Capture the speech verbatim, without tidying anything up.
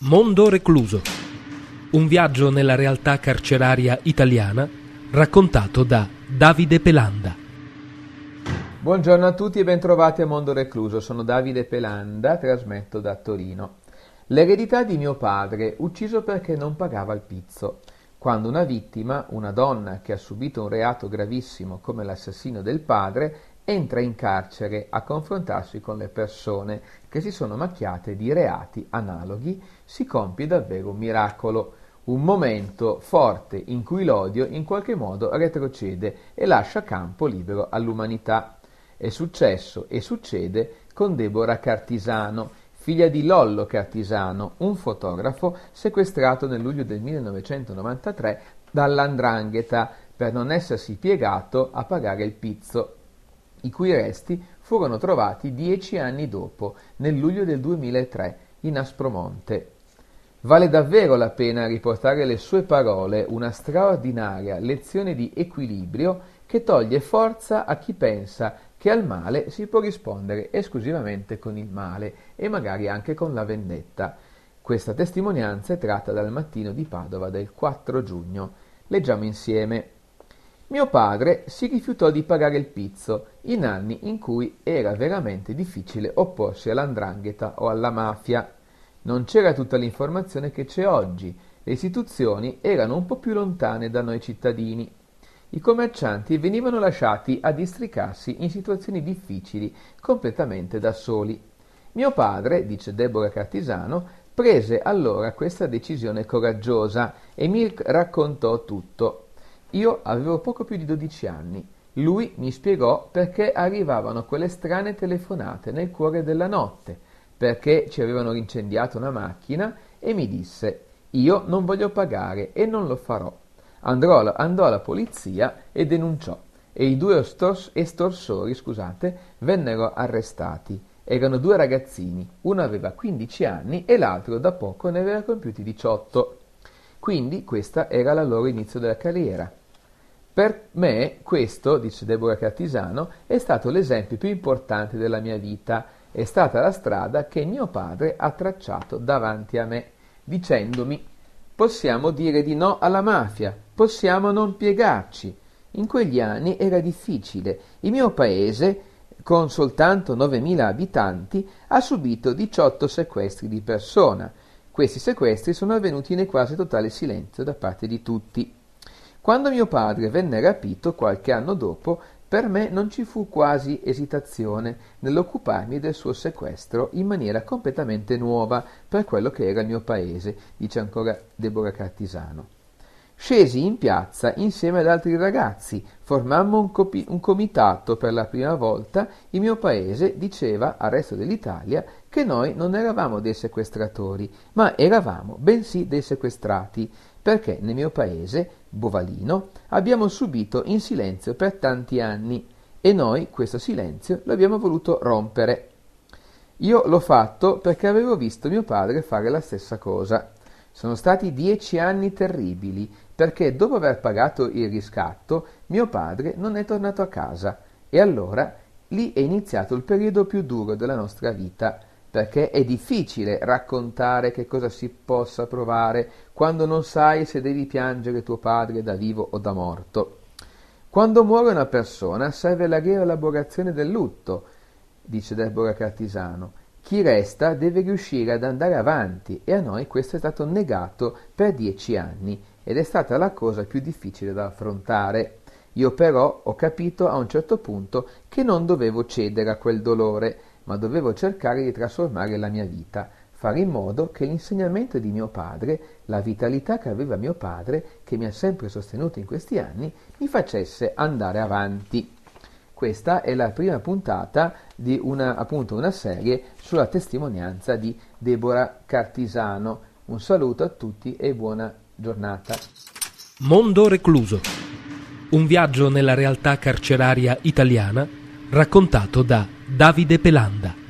Mondo recluso. Un viaggio nella realtà carceraria italiana raccontato da Davide Pelanda. Buongiorno a tutti e bentrovati a Mondo recluso. Sono Davide Pelanda, trasmetto da Torino. L'eredità di mio padre, ucciso perché non pagava il pizzo. Quando una vittima, una donna che ha subito un reato gravissimo come l'assassino del padre, entra in carcere a confrontarsi con le persone che si sono macchiate di reati analoghi, si compie davvero un miracolo, un momento forte in cui l'odio in qualche modo retrocede e lascia campo libero all'umanità. È successo e succede con Deborah Cartisano, figlia di Lollo Cartisano, un fotografo sequestrato nel luglio del millenovecentonovantatré dall'Andrangheta per non essersi piegato a pagare il pizzo, i cui resti furono trovati dieci anni dopo, nel luglio del duemilatré, in Aspromonte. Vale davvero la pena riportare le sue parole, una straordinaria lezione di equilibrio che toglie forza a chi pensa che al male si può rispondere esclusivamente con il male e magari anche con la vendetta. Questa testimonianza è tratta dal Mattino di Padova del quattro giugno. Leggiamo insieme. Mio padre si rifiutò di pagare il pizzo in anni in cui era veramente difficile opporsi all'Andrangheta o alla mafia. Non c'era tutta l'informazione che c'è oggi, le istituzioni erano un po' più lontane da noi cittadini. I commercianti venivano lasciati a districarsi in situazioni difficili, completamente da soli. Mio padre, dice Deborah Cartisano, prese allora questa decisione coraggiosa e mi raccontò tutto. Io avevo poco più di dodici anni. Lui mi spiegò perché arrivavano quelle strane telefonate nel cuore della notte, perché ci avevano incendiato una macchina e mi disse: io non voglio pagare e non lo farò. Andrò, andò alla polizia e denunciò e i due estors, estorsori scusate, vennero arrestati. Erano due ragazzini, uno aveva quindici anni e l'altro da poco ne aveva compiuti diciotto. Quindi questa era la loro inizio della carriera. Per me questo, dice Deborah Cartisano, è stato l'esempio più importante della mia vita. È stata la strada che mio padre ha tracciato davanti a me, dicendomi: possiamo dire di no alla mafia, possiamo non piegarci. In quegli anni era difficile. Il mio paese, con soltanto novemila abitanti, ha subito diciotto sequestri di persona. Questi sequestri sono avvenuti in quasi totale silenzio da parte di tutti. Quando mio padre venne rapito qualche anno dopo, per me non ci fu quasi esitazione nell'occuparmi del suo sequestro in maniera completamente nuova per quello che era il mio paese, dice ancora Deborah Cartisano. Scesi in piazza insieme ad altri ragazzi, formammo un, copi- un comitato per la prima volta. Il mio paese diceva al resto dell'Italia che noi non eravamo dei sequestratori, ma eravamo bensì dei sequestrati, perché nel mio paese, Bovalino, abbiamo subito in silenzio per tanti anni e noi questo silenzio l'abbiamo voluto rompere. Io l'ho fatto perché avevo visto mio padre fare la stessa cosa. Sono stati dieci anni terribili, perché dopo aver pagato il riscatto, mio padre non è tornato a casa e allora lì è iniziato il periodo più duro della nostra vita, perché è difficile raccontare che cosa si possa provare quando non sai se devi piangere tuo padre da vivo o da morto. Quando muore una persona serve la rielaborazione del lutto, dice Deborah Cartisano. Chi resta deve riuscire ad andare avanti e a noi questo è stato negato per dieci anni ed è stata la cosa più difficile da affrontare. Io però ho capito a un certo punto che non dovevo cedere a quel dolore, ma dovevo cercare di trasformare la mia vita, fare in modo che l'insegnamento di mio padre, la vitalità che aveva mio padre, che mi ha sempre sostenuto in questi anni, mi facesse andare avanti. Questa è la prima puntata di una, appunto, una serie sulla testimonianza di Deborah Cartisano. Un saluto a tutti e buona giornata. Mondo recluso. Un viaggio nella realtà carceraria italiana raccontato da Davide Pelanda.